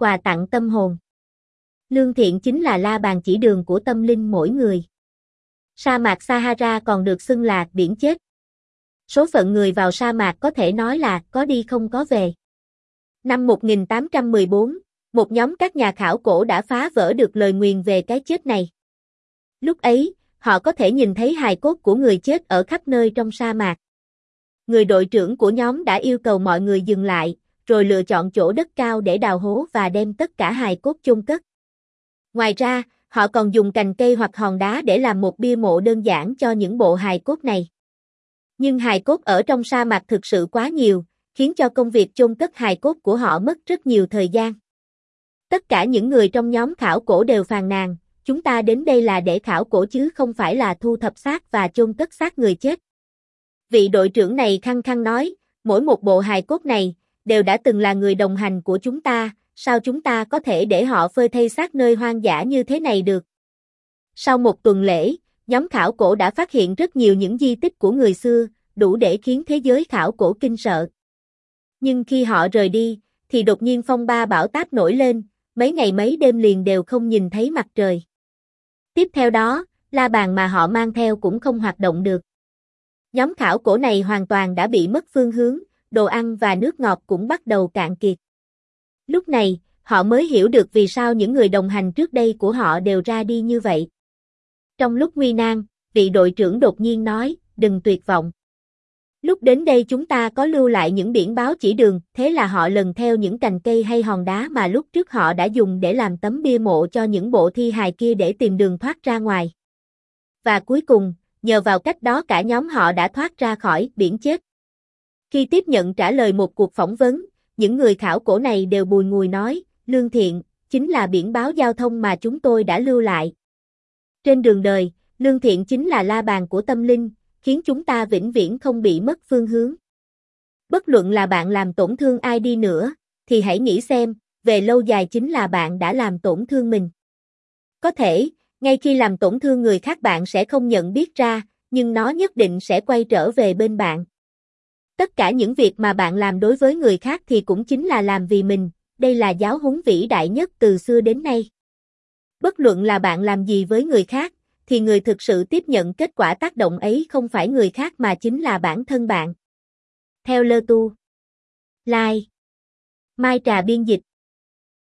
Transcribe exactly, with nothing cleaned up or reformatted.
quà tặng tâm hồn. Lương thiện chính là la bàn chỉ đường của tâm linh mỗi người. Sa mạc Sahara còn được xưng là biển chết. Số phận người vào sa mạc có thể nói là có đi không có về. Năm một nghìn tám trăm mười bốn, một nhóm các nhà khảo cổ đã phá vỡ được lời nguyền về cái chết này. Lúc ấy, họ có thể nhìn thấy hài cốt của người chết ở khắp nơi trong sa mạc. Người đội trưởng của nhóm đã yêu cầu mọi người dừng lại, rồi lựa chọn chỗ đất cao để đào hố và đem tất cả hài cốt chôn cất. Ngoài ra, họ còn dùng cành cây hoặc hòn đá để làm một bia mộ đơn giản cho những bộ hài cốt này. Nhưng hài cốt ở trong sa mạc thực sự quá nhiều, khiến cho công việc chôn cất hài cốt của họ mất rất nhiều thời gian. Tất cả những người trong nhóm khảo cổ đều phàn nàn, chúng ta đến đây là để khảo cổ chứ không phải là thu thập xác và chôn cất xác người chết. Vị đội trưởng này khăng khăng nói, mỗi một bộ hài cốt này, đều đã từng là người đồng hành của chúng ta, sao chúng ta có thể để họ phơi thây xác nơi hoang dã như thế này được. Sau một tuần lễ, nhóm khảo cổ đã phát hiện rất nhiều những di tích của người xưa, đủ để khiến thế giới khảo cổ kinh sợ. Nhưng khi họ rời đi, thì đột nhiên phong ba bão táp nổi lên, mấy ngày mấy đêm liền đều không nhìn thấy mặt trời. Tiếp theo đó, la bàn mà họ mang theo cũng không hoạt động được. Nhóm khảo cổ này hoàn toàn đã bị mất phương hướng, đồ ăn và nước ngọt cũng bắt đầu cạn kiệt. Lúc này, họ mới hiểu được vì sao những người đồng hành trước đây của họ đều ra đi như vậy. Trong lúc nguy nan, vị đội trưởng đột nhiên nói, đừng tuyệt vọng. Lúc đến đây chúng ta có lưu lại những biển báo chỉ đường, thế là họ lần theo những cành cây hay hòn đá mà lúc trước họ đã dùng để làm tấm bia mộ cho những bộ thi hài kia để tìm đường thoát ra ngoài. Và cuối cùng, nhờ vào cách đó cả nhóm họ đã thoát ra khỏi biển chết. Khi tiếp nhận trả lời một cuộc phỏng vấn, những người khảo cổ này đều bùi ngùi nói, lương thiện, chính là biển báo giao thông mà chúng tôi đã lưu lại. Trên đường đời, lương thiện chính là la bàn của tâm linh, khiến chúng ta vĩnh viễn không bị mất phương hướng. Bất luận là bạn làm tổn thương ai đi nữa, thì hãy nghĩ xem, về lâu dài chính là bạn đã làm tổn thương mình. Có thể, ngay khi làm tổn thương người khác bạn sẽ không nhận biết ra, nhưng nó nhất định sẽ quay trở về bên bạn. Tất cả những việc mà bạn làm đối với người khác thì cũng chính là làm vì mình, đây là giáo huấn vĩ đại nhất từ xưa đến nay. Bất luận là bạn làm gì với người khác, thì người thực sự tiếp nhận kết quả tác động ấy không phải người khác mà chính là bản thân bạn. Theo Lơ Tu. Lai. Mai Trà biên dịch.